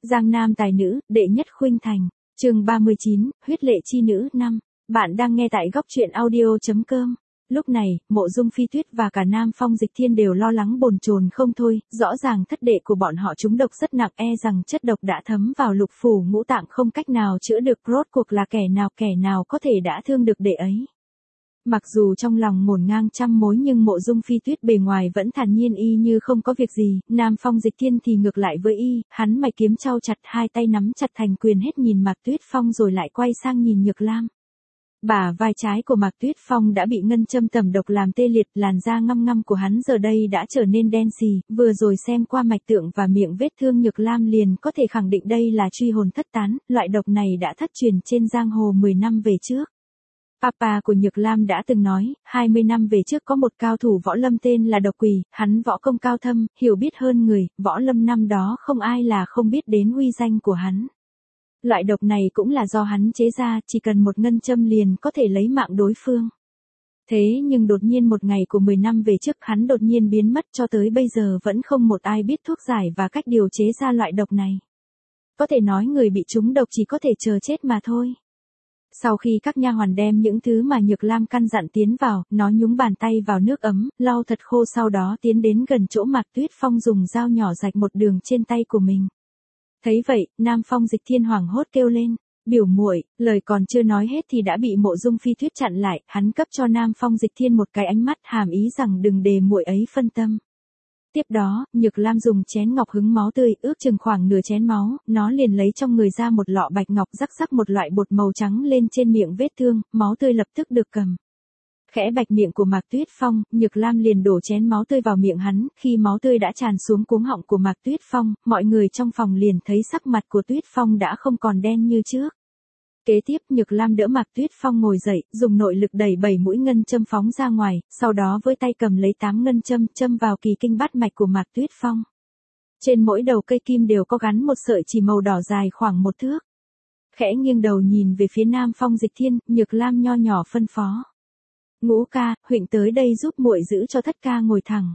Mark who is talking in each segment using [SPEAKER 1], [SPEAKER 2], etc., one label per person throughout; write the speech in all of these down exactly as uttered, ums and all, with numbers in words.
[SPEAKER 1] Giang Nam tài nữ, đệ nhất khuynh thành. Chương ba mươi chín, huyết lệ chi nữ năm. Bạn đang nghe tại góc truyện audio chấm com. Lúc này, Mộ Dung Phi Tuyết và cả Nam Phong Dịch Thiên đều lo lắng bồn chồn không thôi, rõ ràng thất đệ của bọn họ trúng độc rất nặng, e rằng chất độc đã thấm vào lục phủ ngũ tạng không cách nào chữa được, rốt cuộc là kẻ nào kẻ nào có thể đã thương được đệ ấy. Mặc dù trong lòng ngổn ngang trăm mối nhưng Mộ Dung Phi Tuyết bề ngoài vẫn thản nhiên y như không có việc gì, Nam Phong Dịch Thiên thì ngược lại với y, hắn mày kiếm chau chặt, hai tay nắm chặt thành quyền, hết nhìn Mạc Tuyết Phong rồi lại quay sang nhìn Nhược Lam. Bả vai trái của Mạc Tuyết Phong đã bị ngân châm tẩm độc làm tê liệt, làn da ngăm ngăm của hắn giờ đây đã trở nên đen xì, vừa rồi xem qua mạch tượng và miệng vết thương Nhược Lam liền có thể khẳng định đây là truy hồn thất tán, loại độc này đã thất truyền trên giang hồ mười năm về trước. Papa của Nhược Lam đã từng nói, hai mươi năm về trước có một cao thủ võ lâm tên là Độc Quỳ, hắn võ công cao thâm, hiểu biết hơn người, võ lâm năm đó không ai là không biết đến uy danh của hắn. Loại độc này cũng là do hắn chế ra, chỉ cần một ngân châm liền có thể lấy mạng đối phương. Thế nhưng đột nhiên một ngày của mười năm về trước hắn đột nhiên biến mất, cho tới bây giờ vẫn không một ai biết thuốc giải và cách điều chế ra loại độc này. Có thể nói người bị trúng độc chỉ có thể chờ chết mà thôi. Sau khi các nha hoàn đem những thứ mà Nhược Lam căn dặn tiến vào, nó nhúng bàn tay vào nước ấm, lau thật khô, sau đó tiến đến gần chỗ Mạc Tuyết Phong dùng dao nhỏ rạch một đường trên tay của mình. Thấy vậy, Nam Phong Dịch Thiên hoảng hốt kêu lên, "Biểu muội!" Lời còn chưa nói hết thì đã bị Mộ Dung Phi Tuyết chặn lại, hắn cấp cho Nam Phong Dịch Thiên một cái ánh mắt hàm ý rằng đừng để muội ấy phân tâm. Tiếp đó, Nhược Lam dùng chén ngọc hứng máu tươi, ước chừng khoảng nửa chén máu, nó liền lấy trong người ra một lọ bạch ngọc, rắc rắc một loại bột màu trắng lên trên miệng vết thương, máu tươi lập tức được cầm. Khẽ bạch miệng của Mạc Tuyết Phong, Nhược Lam liền đổ chén máu tươi vào miệng hắn, khi máu tươi đã tràn xuống cuống họng của Mạc Tuyết Phong, mọi người trong phòng liền thấy sắc mặt của Tuyết Phong đã không còn đen như trước. Kế tiếp Nhược Lam đỡ Mạc Tuyết Phong ngồi dậy, dùng nội lực đẩy bảy mũi ngân châm phóng ra ngoài, sau đó với tay cầm lấy tám ngân châm, châm vào kỳ kinh bát mạch của Mạc Tuyết Phong. Trên mỗi đầu cây kim đều có gắn một sợi chỉ màu đỏ dài khoảng một thước. Khẽ nghiêng đầu nhìn về phía Nam Phong Dịch Thiên, Nhược Lam nho nhỏ phân phó: "Ngũ ca, huynh tới đây giúp muội giữ cho thất ca ngồi thẳng."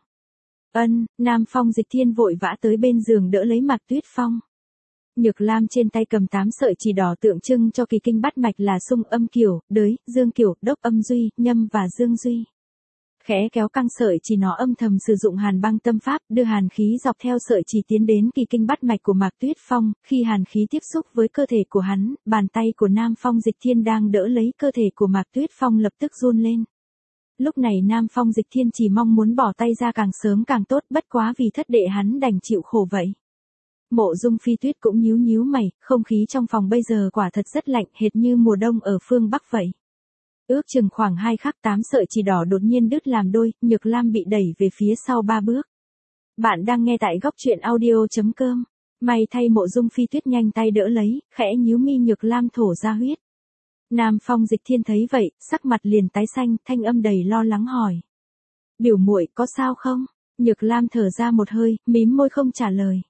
[SPEAKER 1] Ân. Nam Phong Dịch Thiên vội vã tới bên giường đỡ lấy Mạc Tuyết Phong. Nhược Lam trên tay cầm tám sợi chỉ đỏ tượng trưng cho kỳ kinh bát mạch là xung, âm kiều, đới, dương kiều, đốc, âm duy, nhâm và dương duy. Khẽ kéo căng sợi chỉ, nó âm thầm sử dụng hàn băng tâm pháp, đưa hàn khí dọc theo sợi chỉ tiến đến kỳ kinh bát mạch của Mạc Tuyết Phong, khi hàn khí tiếp xúc với cơ thể của hắn, bàn tay của Nam Phong Dịch Thiên đang đỡ lấy cơ thể của Mạc Tuyết Phong lập tức run lên. Lúc này Nam Phong Dịch Thiên chỉ mong muốn bỏ tay ra càng sớm càng tốt, bất quá vì thất đệ hắn đành chịu khổ vậy. Mộ Dung Phi Tuyết cũng nhíu nhíu mày, không khí trong phòng bây giờ quả thật rất lạnh, hệt như mùa đông ở phương Bắc vậy. Ước chừng khoảng hai khắc, tám sợi chỉ đỏ đột nhiên đứt làm đôi, Nhược Lam bị đẩy về phía sau ba bước. Bạn đang nghe tại góc truyện audio chấm com. May thay Mộ Dung Phi Tuyết nhanh tay đỡ lấy, khẽ nhíu mi, Nhược Lam thổ ra huyết. Nam Phong Dịch Thiên thấy vậy, sắc mặt liền tái xanh, thanh âm đầy lo lắng hỏi: "Biểu muội có sao không?" Nhược Lam thở ra một hơi, mím môi không trả lời.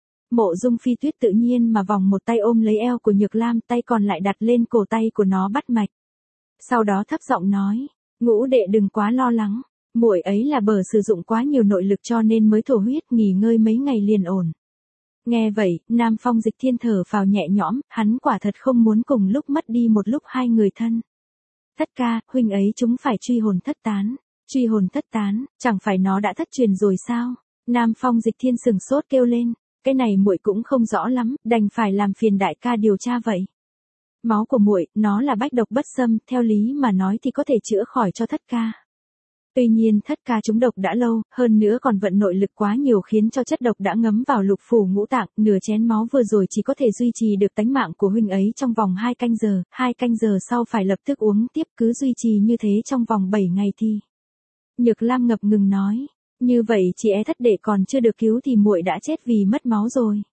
[SPEAKER 1] Mộ Dung Phi Tuyết tự nhiên mà vòng một tay ôm lấy eo của Nhược Lam, tay còn lại đặt lên cổ tay của nó bắt mạch. Sau đó thấp giọng nói: "Ngũ đệ đừng quá lo lắng, muội ấy là bờ sử dụng quá nhiều nội lực cho nên mới thổ huyết, nghỉ ngơi mấy ngày liền ổn." Nghe vậy, Nam Phong Dịch Thiên thở phào nhẹ nhõm, hắn quả thật không muốn cùng lúc mất đi một lúc hai người thân. "Thất ca, huynh ấy chúng phải truy hồn thất tán." "Truy hồn thất tán, chẳng phải nó đã thất truyền rồi sao?" Nam Phong Dịch Thiên sừng sốt kêu lên: "Cái này muội cũng không rõ lắm, đành phải làm phiền đại ca điều tra vậy." "Máu của muội, nó là bách độc bất xâm, theo lý mà nói thì có thể chữa khỏi cho thất ca. Tuy nhiên thất ca trúng độc đã lâu, hơn nữa còn vận nội lực quá nhiều khiến cho chất độc đã ngấm vào lục phủ ngũ tạng, nửa chén máu vừa rồi chỉ có thể duy trì được tánh mạng của huynh ấy trong vòng hai canh giờ, hai canh giờ sau phải lập tức uống tiếp, cứ duy trì như thế trong vòng bảy ngày thì." Nhược Lam ngập ngừng nói: "Như vậy chị é thất đệ còn chưa được cứu thì muội đã chết vì mất máu rồi."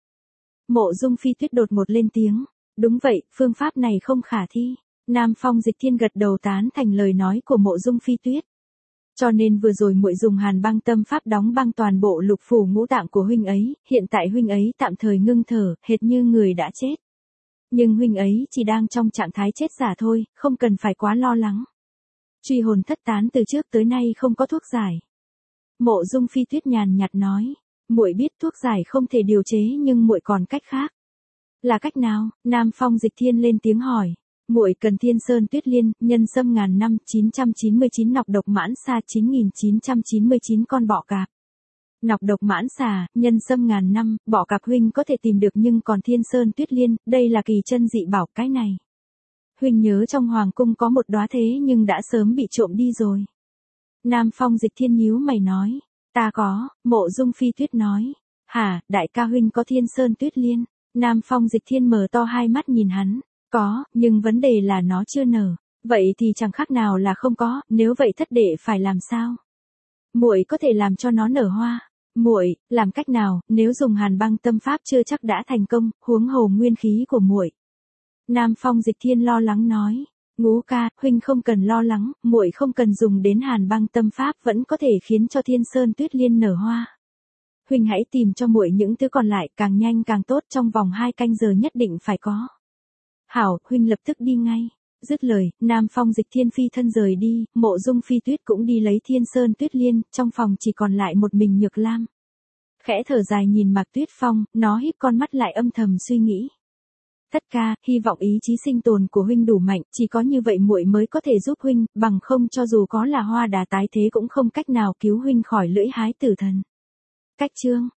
[SPEAKER 1] Mộ Dung Phi Tuyết đột ngột lên tiếng: "Đúng vậy, phương pháp này không khả thi." Nam Phong Dịch Thiên gật đầu tán thành lời nói của Mộ Dung Phi Tuyết. "Cho nên vừa rồi muội dùng hàn băng tâm pháp đóng băng toàn bộ lục phủ ngũ tạng của huynh ấy, hiện tại huynh ấy tạm thời ngưng thở, hệt như người đã chết. Nhưng huynh ấy chỉ đang trong trạng thái chết giả thôi, không cần phải quá lo lắng. Truy hồn thất tán từ trước tới nay không có thuốc giải." Mộ Dung Phi Tuyết nhàn nhạt nói: "Muội biết thuốc giải không thể điều chế nhưng muội còn cách khác." Là cách nào? Nam Phong Dịch Thiên lên tiếng hỏi. Muội cần Thiên Sơn Tuyết Liên, nhân sâm ngàn năm, chín trăm chín mươi chín nọc độc mãn xà, chín nghìn chín trăm chín mươi chín con bọ cạp. Nọc độc mãn xà, nhân sâm ngàn năm, bọ cạp huynh có thể tìm được, nhưng còn Thiên Sơn Tuyết Liên, đây là kỳ chân dị bảo. Cái này huynh nhớ trong hoàng cung có một đóa thế nhưng đã sớm bị trộm đi rồi. Nam Phong Dịch Thiên nhíu mày nói. Ta có. Mộ Dung Phi Tuyết nói. Hả, đại ca huynh có Thiên Sơn Tuyết Liên? Nam Phong Dịch Thiên mở to hai mắt nhìn hắn. Có, nhưng vấn đề là nó chưa nở. Vậy thì chẳng khác nào là không có, nếu vậy thất đệ phải làm sao? Muội có thể làm cho nó nở hoa. Muội, làm cách nào, nếu dùng Hàn Băng Tâm Pháp chưa chắc đã thành công, huống hồ nguyên khí của muội. Nam Phong Dịch Thiên lo lắng nói. Ngũ ca, huynh không cần lo lắng, muội không cần dùng đến Hàn Băng Tâm Pháp vẫn có thể khiến cho Thiên Sơn Tuyết Liên nở hoa. Huynh hãy tìm cho muội những thứ còn lại, càng nhanh càng tốt, trong vòng hai canh giờ nhất định phải có. Hảo, huynh lập tức đi ngay. Dứt lời, Nam Phong Dịch Thiên phi thân rời đi, Mộ Dung Phi Tuyết cũng đi lấy Thiên Sơn Tuyết Liên, trong phòng chỉ còn lại một mình Nhược Lam. Khẽ thở dài nhìn Mạc Tuyết Phong, nó híp con mắt lại âm thầm suy nghĩ. Thất ca, hy vọng ý chí sinh tồn của huynh đủ mạnh, chỉ có như vậy muội mới có thể giúp huynh, bằng không cho dù có là hoa đà tái thế cũng không cách nào cứu huynh khỏi lưỡi hái tử thần. Cách chương